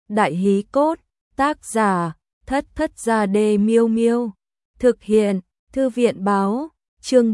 Đại hí cốt, tác giả, Thất Thất Gia Đê Miêu Miêu. Thực hiện, Thư viện báo, chương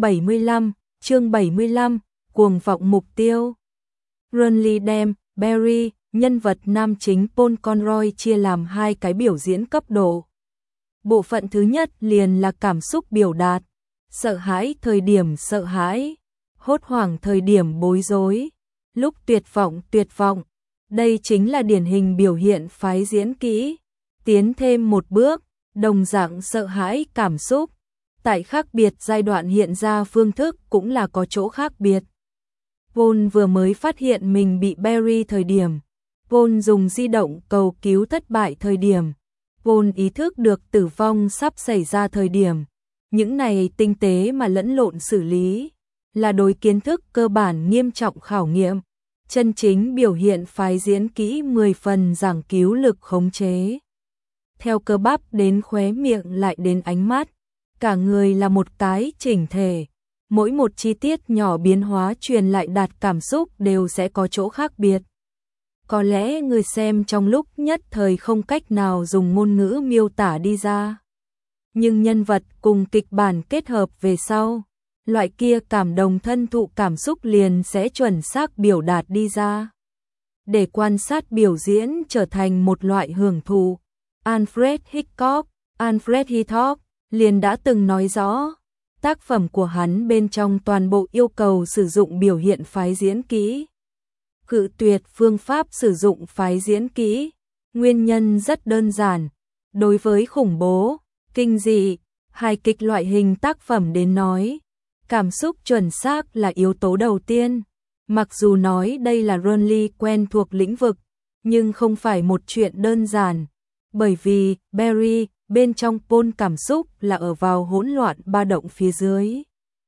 75, cuồng vọng mục tiêu. Runly đem, Barry, nhân vật nam chính Paul Conroy chia làm hai cái biểu diễn cấp độ. Bộ phận thứ nhất liền là cảm xúc biểu đạt, sợ hãi thời điểm sợ hãi, hốt hoảng thời điểm bối rối, lúc tuyệt vọng. Đây chính là điển hình biểu hiện phái diễn kỹ. Tiến thêm một bước, đồng dạng sợ hãi cảm xúc, tại khác biệt giai đoạn hiện ra phương thức cũng là có chỗ khác biệt. Paul vừa mới phát hiện mình bị Barry thời điểm, Paul dùng di động cầu cứu thất bại thời điểm, Paul ý thức được tử vong sắp xảy ra thời điểm. Những này tinh tế mà lẫn lộn xử lý, là đối kiến thức cơ bản nghiêm trọng khảo nghiệm, chân chính biểu hiện phái diễn kỹ 10 phần giảng cứu lực khống chế. Theo cơ bắp đến khóe miệng lại đến ánh mắt, cả người là một cái chỉnh thể, mỗi một chi tiết nhỏ biến hóa truyền lại đạt cảm xúc đều sẽ có chỗ khác biệt. Có lẽ người xem trong lúc nhất thời không cách nào dùng ngôn ngữ miêu tả đi ra. Nhưng nhân vật cùng kịch bản kết hợp về sau, loại kia cảm đồng thân thụ cảm xúc liền sẽ chuẩn xác biểu đạt đi ra. Để quan sát biểu diễn trở thành một loại hưởng thụ, Alfred Hitchcock liền đã từng nói rõ, tác phẩm của hắn bên trong toàn bộ yêu cầu sử dụng biểu hiện phái diễn kỹ. Cự tuyệt phương pháp sử dụng phái diễn kỹ, nguyên nhân rất đơn giản, đối với khủng bố, kinh dị, hài kịch loại hình tác phẩm đến nói, cảm xúc chuẩn xác là yếu tố đầu tiên. Mặc dù nói đây là Runly quen thuộc lĩnh vực, nhưng không phải một chuyện đơn giản, bởi vì Barry bên trong Paul cảm xúc là ở vào hỗn loạn ba động phía dưới.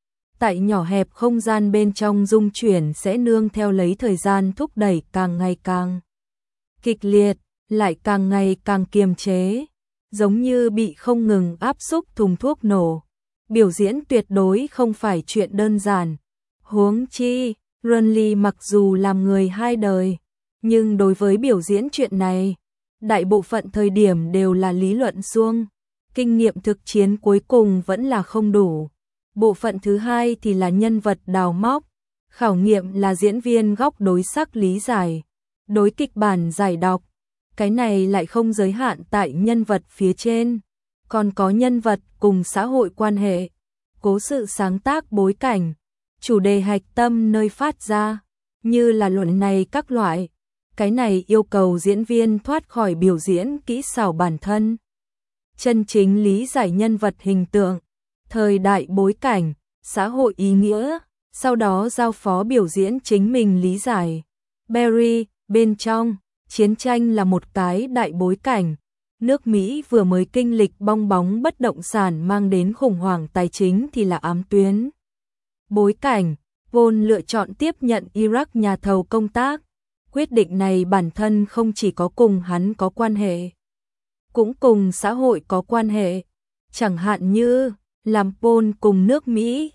Tại nhỏ hẹp không gian bên trong dung chuyển sẽ nương theo lấy thời gian thúc đẩy càng ngày càng kịch liệt, lại càng ngày càng kiềm chế, giống như bị không ngừng áp xúc thùng thuốc nổ. Biểu diễn tuyệt đối không phải chuyện đơn giản. Huống chi, Runly mặc dù làm người hai đời, nhưng đối với biểu diễn chuyện này, đại bộ phận thời điểm đều là lý luận suông, kinh nghiệm thực chiến cuối cùng vẫn là không đủ. Bộ phận thứ hai thì là nhân vật đào móc, khảo nghiệm là diễn viên góc đối sắc lý giải, đối kịch bản giải đọc. Cái này lại không giới hạn tại nhân vật phía trên, còn có nhân vật cùng xã hội quan hệ, cố sự sáng tác bối cảnh, chủ đề hạch tâm nơi phát ra, như là luận này các loại. Cái này yêu cầu diễn viên thoát khỏi biểu diễn kỹ xảo bản thân, chân chính lý giải nhân vật hình tượng, thời đại bối cảnh, xã hội ý nghĩa, sau đó giao phó biểu diễn chính mình lý giải. Barry, bên trong, chiến tranh là một cái đại bối cảnh. Nước Mỹ vừa mới kinh lịch bong bóng bất động sản mang đến khủng hoảng tài chính thì là ám tuyến. Bối cảnh, Paul lựa chọn tiếp nhận Iraq nhà thầu công tác. Quyết định này bản thân không chỉ có cùng hắn có quan hệ, cũng cùng xã hội có quan hệ. Chẳng hạn như, làm Paul cùng nước Mỹ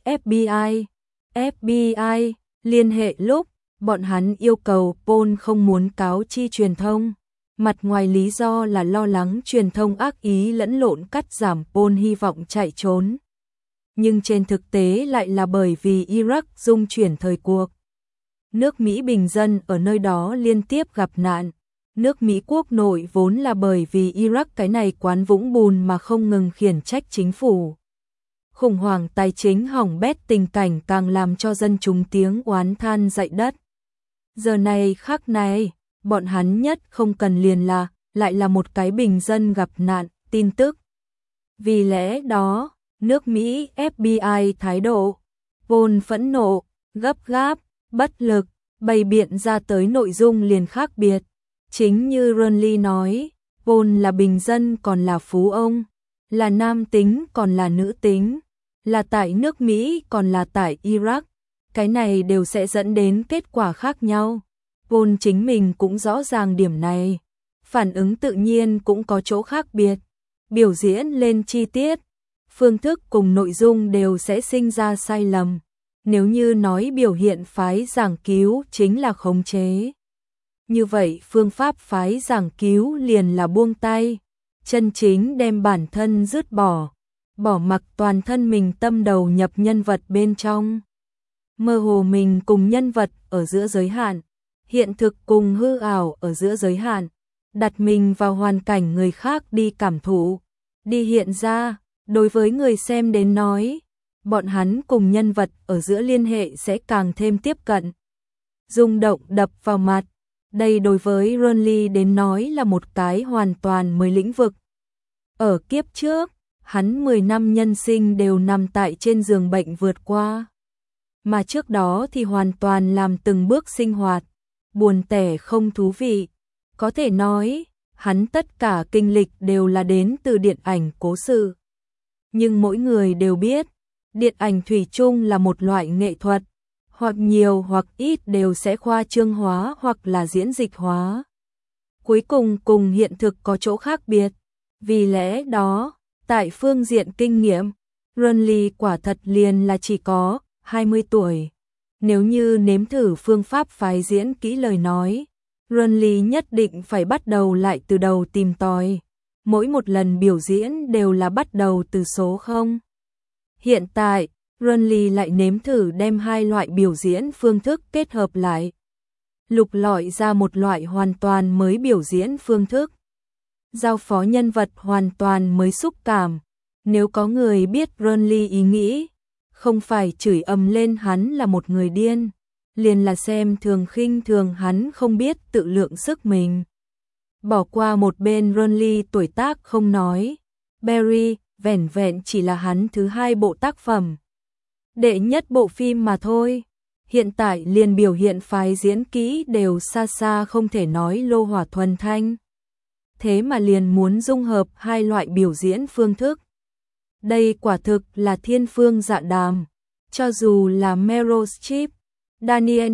FBI liên hệ lúc, bọn hắn yêu cầu Paul không muốn cáo chi truyền thông. Mặt ngoài lý do là lo lắng truyền thông ác ý lẫn lộn cắt giảm Paul hy vọng chạy trốn. Nhưng trên thực tế lại là bởi vì Iraq dung chuyển thời cuộc. Nước Mỹ bình dân ở nơi đó liên tiếp gặp nạn. Nước Mỹ quốc nội vốn là bởi vì Iraq cái này quán vũng bùn mà không ngừng khiển trách chính phủ. Khủng hoảng tài chính hỏng bét tình cảnh càng làm cho dân chúng tiếng oán than dậy đất. Giờ này khắc này, bọn hắn nhất không cần liền là, lại là một cái bình dân gặp nạn, tin tức. Vì lẽ đó, nước Mỹ FBI thái độ, Paul phẫn nộ, gấp gáp, bất lực, bày biện ra tới nội dung liền khác biệt. Chính như Runly nói, Paul là bình dân còn là phú ông, là nam tính còn là nữ tính, là tại nước Mỹ còn là tại Iraq. Cái này đều sẽ dẫn đến kết quả khác nhau. Paul chính mình cũng rõ ràng điểm này, phản ứng tự nhiên cũng có chỗ khác biệt. Biểu diễn lên chi tiết, phương thức cùng nội dung đều sẽ sinh ra sai lầm. Nếu như nói biểu hiện phái giảng cứu chính là khống chế, Như vậy phương pháp phái giảng cứu liền là buông tay, chân chính đem bản thân dứt bỏ, bỏ mặc toàn thân mình tâm đầu nhập nhân vật bên trong. Mơ hồ mình cùng nhân vật ở giữa giới hạn, hiện thực cùng hư ảo ở giữa giới hạn, đặt mình vào hoàn cảnh người khác đi cảm thụ, đi hiện ra, đối với người xem đến nói, bọn hắn cùng nhân vật ở giữa liên hệ sẽ càng thêm tiếp cận. Rung động đập vào mặt, đây đối với Ronly đến nói là một cái hoàn toàn mới lĩnh vực. Ở kiếp trước, hắn 10 năm nhân sinh đều nằm tại trên giường bệnh vượt qua. Mà trước đó thì hoàn toàn làm từng bước sinh hoạt, buồn tẻ không thú vị. Có thể nói, hắn tất cả kinh lịch đều là đến từ điện ảnh cố sự. Nhưng mỗi người đều biết, điện ảnh thủy chung là một loại nghệ thuật, hoặc nhiều hoặc ít đều sẽ khoa trương hóa hoặc là diễn dịch hóa. Cuối cùng hiện thực có chỗ khác biệt. Vì lẽ đó, tại phương diện kinh nghiệm, Ronly quả thật liền là chỉ có 20 tuổi. Nếu như nếm thử phương pháp phái diễn kỹ lời nói, Ronly nhất định phải bắt đầu lại từ đầu tìm tòi. Mỗi một lần biểu diễn đều là bắt đầu từ số 0. Hiện tại, Ronly lại nếm thử đem hai loại biểu diễn phương thức kết hợp lại, lục lọi ra một loại hoàn toàn mới biểu diễn phương thức. Giao phó nhân vật hoàn toàn mới xúc cảm. Nếu có người biết Ronly ý nghĩ, không phải chửi ầm lên hắn là một người điên, liền là xem thường khinh thường hắn không biết tự lượng sức mình. Bỏ qua một bên Ronly tuổi tác không nói, Barry vẻn vẹn chỉ là hắn thứ 2 bộ tác phẩm. Đệ nhất bộ phim mà thôi, hiện tại liền biểu hiện phái diễn kỹ đều xa xa không thể nói lô hỏa thuần thanh. Thế mà liền muốn dung hợp hai loại biểu diễn phương thức. Đây quả thực là thiên phương dạ đàm. Cho dù là Meryl Streep, Daniel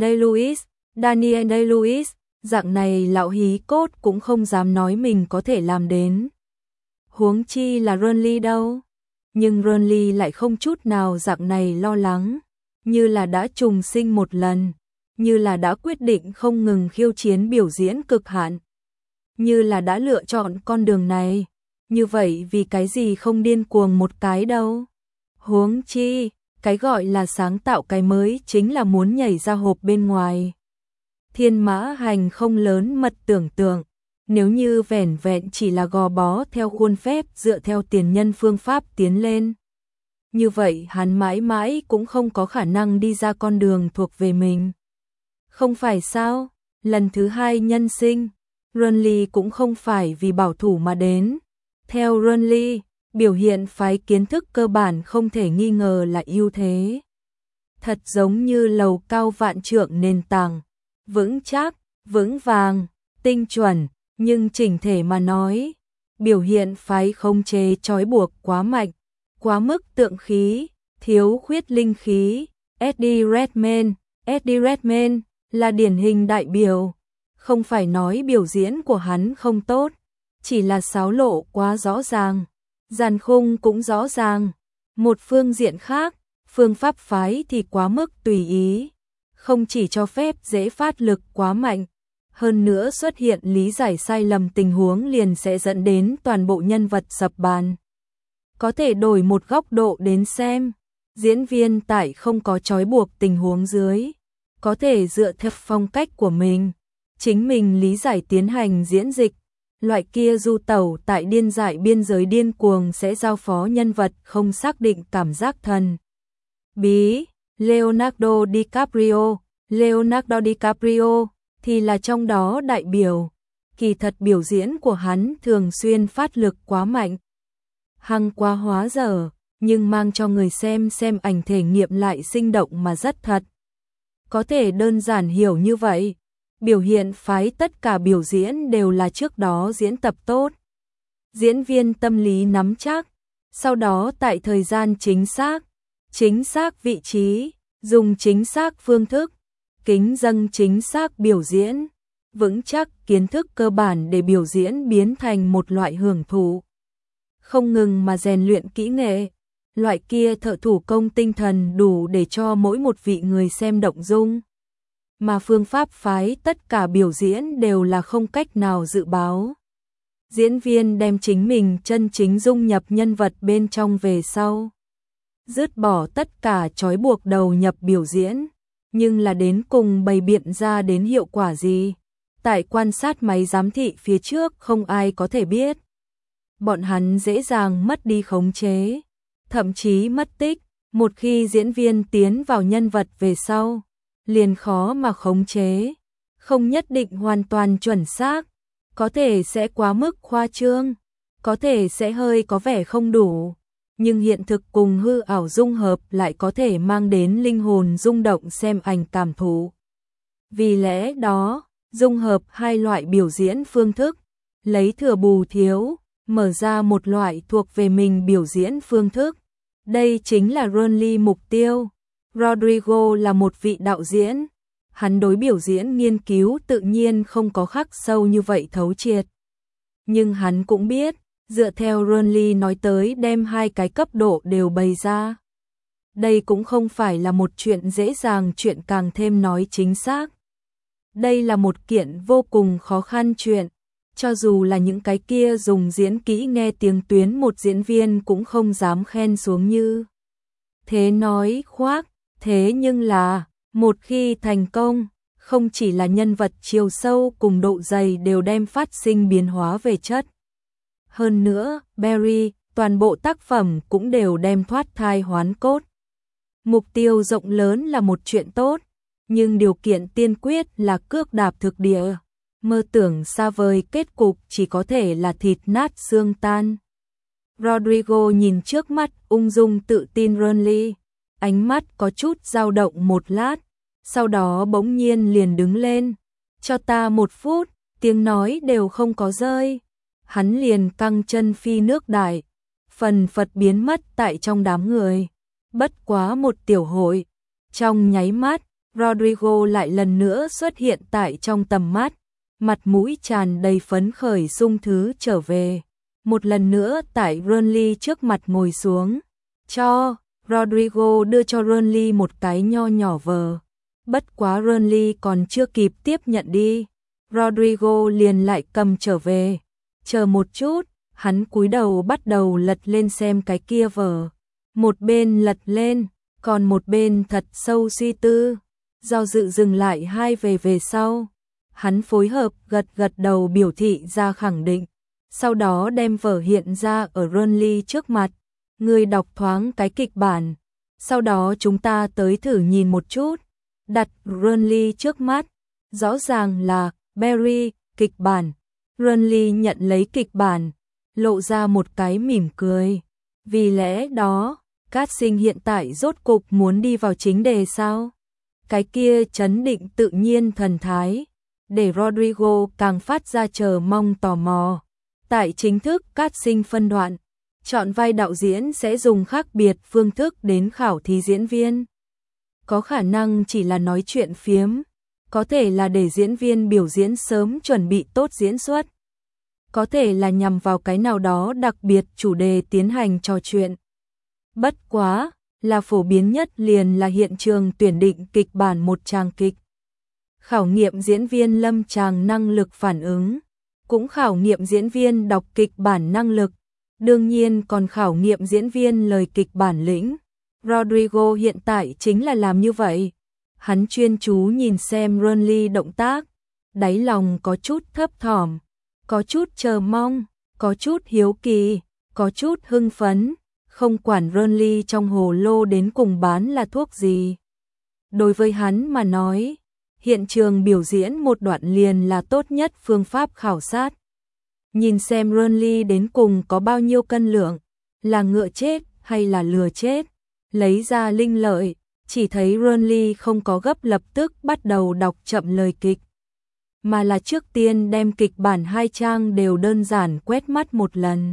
Day-Lewis, dạng này lão hí cốt cũng không dám nói mình có thể làm đến. Huống chi là Ronly đâu. Nhưng Ronly lại không chút nào dạng này lo lắng, như là đã trùng sinh một lần, như là đã quyết định không ngừng khiêu chiến biểu diễn cực hạn, như là đã lựa chọn con đường này. Như vậy vì cái gì không điên cuồng một cái đâu. Huống chi, cái gọi là sáng tạo cái mới chính là muốn nhảy ra hộp bên ngoài. Thiên mã hành không lớn mật tưởng tượng, nếu như vẻn vẹn chỉ là gò bó theo khuôn phép dựa theo tiền nhân phương pháp tiến lên. Như vậy hắn mãi mãi cũng không có khả năng đi ra con đường thuộc về mình. Không phải sao, lần thứ 2 nhân sinh, Ronly cũng không phải vì bảo thủ mà đến. Theo Ronly, biểu hiện phái kiến thức cơ bản không thể nghi ngờ là ưu thế. Thật giống như lầu cao vạn trượng nền tảng, vững chắc, vững vàng, tinh chuẩn, nhưng chỉnh thể mà nói, biểu hiện phái không chế trói buộc quá mạnh, quá mức tượng khí, thiếu khuyết linh khí. Eddie Redmayne là điển hình đại biểu, không phải nói biểu diễn của hắn không tốt, chỉ là xáo lộ quá rõ ràng, dàn khung cũng rõ ràng. Một phương diện khác, phương pháp phái thì quá mức tùy ý, không chỉ cho phép dễ phát lực quá mạnh, hơn nữa xuất hiện lý giải sai lầm tình huống liền sẽ dẫn đến toàn bộ nhân vật sập bàn. Có thể đổi một góc độ đến xem, diễn viên tại không có trói buộc tình huống dưới, có thể dựa theo phong cách của mình, chính mình lý giải tiến hành diễn dịch. Loại kia du tẩu tại điên dại biên giới điên cuồng sẽ giao phó nhân vật không xác định cảm giác thần bí. Leonardo DiCaprio thì là trong đó đại biểu. Kỳ thật biểu diễn của hắn thường xuyên phát lực quá mạnh, hăng quá hóa dở, nhưng mang cho người xem ảnh thể nghiệm lại sinh động mà rất thật. Có thể đơn giản hiểu như vậy, biểu hiện phái tất cả biểu diễn đều là trước đó diễn tập tốt. Diễn viên tâm lý nắm chắc, sau đó tại thời gian chính xác vị trí, dùng chính xác phương thức, kính dâng chính xác biểu diễn, vững chắc kiến thức cơ bản để biểu diễn biến thành một loại hưởng thụ. Không ngừng mà rèn luyện kỹ nghệ, loại kia thợ thủ công tinh thần đủ để cho mỗi một vị người xem động dung. mà phương pháp phái tất cả biểu diễn đều là không cách nào dự báo. Diễn viên đem chính mình chân chính dung nhập nhân vật bên trong về sau, dứt bỏ tất cả trói buộc đầu nhập biểu diễn, nhưng là đến cùng bày biện ra đến hiệu quả gì? Tại quan sát máy giám thị phía trước không ai có thể biết. Bọn hắn dễ dàng mất đi khống chế, thậm chí mất tích, một khi diễn viên tiến vào nhân vật về sau, liền khó mà khống chế, không nhất định hoàn toàn chuẩn xác, có thể sẽ quá mức khoa trương, có thể sẽ hơi có vẻ không đủ, nhưng hiện thực cùng hư ảo dung hợp lại có thể mang đến linh hồn rung động xem ảnh cảm thụ. Vì lẽ đó, dung hợp hai loại biểu diễn phương thức, lấy thừa bù thiếu, mở ra một loại thuộc về mình biểu diễn phương thức. Đây chính là Ronly mục tiêu. Rodrigo là một vị đạo diễn, hắn đối biểu diễn nghiên cứu tự nhiên không có khắc sâu như vậy thấu triệt. Nhưng hắn cũng biết, dựa theo Ronly nói tới đem hai cái cấp độ đều bày ra. Đây cũng không phải là một chuyện dễ dàng, chuyện càng thêm nói chính xác. Đây là một kiện vô cùng khó khăn chuyện, cho dù là những cái kia dùng diễn kỹ nghe tiếng tuyến một diễn viên cũng không dám khen xuống như. Thế nói khoác, thế nhưng là, một khi thành công, không chỉ là nhân vật chiều sâu cùng độ dày đều đem phát sinh biến hóa về chất. Hơn nữa, Barry, toàn bộ tác phẩm cũng đều đem thoát thai hoán cốt. Mục tiêu rộng lớn là một chuyện tốt, nhưng điều kiện tiên quyết là cước đạp thực địa. Mơ tưởng xa vời kết cục chỉ có thể là thịt nát xương tan. Rodrigo nhìn trước mắt ung dung tự tin Ronly, ánh mắt có chút dao động một lát, sau đó bỗng nhiên liền đứng lên. Cho ta 1 phút, tiếng nói đều không có rơi. Hắn liền căng chân phi nước đại, phần phật biến mất tại trong đám người. Bất quá một tiểu hội, trong nháy mắt, Rodrigo lại lần nữa xuất hiện tại trong tầm mắt, mặt mũi tràn đầy phấn khởi sung thứ trở về. Một lần nữa tại Ronly trước mặt ngồi xuống, Rodrigo đưa cho Ronly một cái nho nhỏ vờ. Bất quá Ronly còn chưa kịp tiếp nhận đi, Rodrigo liền lại cầm trở về. Chờ một chút, hắn cúi đầu bắt đầu lật lên xem cái kia vở. Một bên lật lên, còn một bên thật sâu suy tư. Do dự dừng lại hai về sau. Hắn phối hợp gật gật đầu biểu thị ra khẳng định. Sau đó đem vở hiện ra ở Ronly trước mặt. Người đọc thoáng cái kịch bản. Sau đó chúng ta tới thử nhìn một chút. Đặt Ronly trước mắt. Rõ ràng là Barry, kịch bản. Ronly nhận lấy kịch bản, lộ ra một cái mỉm cười. Vì lẽ đó, casting hiện tại rốt cục muốn đi vào chính đề sao? Cái kia trấn định tự nhiên thần thái, để Rodrigo càng phát ra chờ mong tò mò. Tại chính thức casting phân đoạn, chọn vai đạo diễn sẽ dùng khác biệt phương thức đến khảo thí diễn viên. Có khả năng chỉ là nói chuyện phiếm, có thể là để diễn viên biểu diễn sớm chuẩn bị tốt diễn xuất, có thể là nhằm vào cái nào đó đặc biệt chủ đề tiến hành trò chuyện. Bất quá, là phổ biến nhất liền là hiện trường tuyển định kịch bản một tràng kịch. Khảo nghiệm diễn viên lâm tràng năng lực phản ứng, cũng khảo nghiệm diễn viên đọc kịch bản năng lực, đương nhiên còn khảo nghiệm diễn viên lời kịch bản lĩnh. Rodrigo hiện tại chính là làm như vậy. Hắn chuyên chú nhìn xem Ronly động tác, đáy lòng có chút thấp thỏm, có chút chờ mong, có chút hiếu kỳ, có chút hưng phấn, không quản Ronly trong hồ lô đến cùng bán là thuốc gì. Đối với hắn mà nói, hiện trường biểu diễn một đoạn liền là tốt nhất phương pháp khảo sát. Nhìn xem Ronly đến cùng có bao nhiêu cân lượng, là ngựa chết hay là lừa chết, lấy ra linh lợi. Chỉ thấy Ronly không có gấp lập tức bắt đầu đọc chậm lời kịch, mà là trước tiên đem kịch bản 2 trang đều đơn giản quét mắt một lần.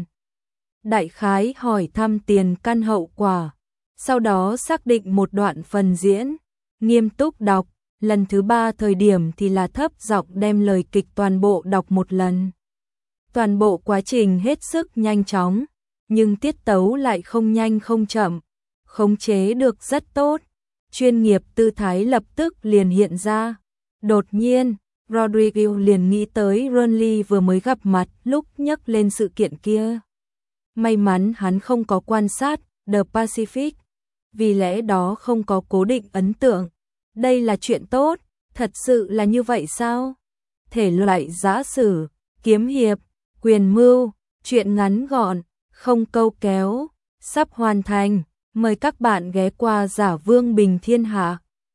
Đại khái hỏi thăm tiền căn hậu quả, sau đó xác định một đoạn phần diễn, nghiêm túc đọc, lần thứ 3 thời điểm thì là thấp giọng đem lời kịch toàn bộ đọc một lần. Toàn bộ quá trình hết sức nhanh chóng, nhưng tiết tấu lại không nhanh không chậm, khống chế được rất tốt. Chuyên nghiệp tư thái lập tức liền hiện ra, Đột nhiên, Rodrigo liền nghĩ tới Renly vừa mới gặp mặt lúc nhắc lên sự kiện kia. May mắn hắn không có quan sát The Pacific, vì lẽ đó không có cố định ấn tượng. Đây là chuyện tốt, thật sự là như vậy sao? Thể loại giã sử, kiếm hiệp, quyền mưu, truyện ngắn gọn, không câu kéo, sắp hoàn thành. Mời các bạn ghé qua Giả Vương Bình Thiên Hạ.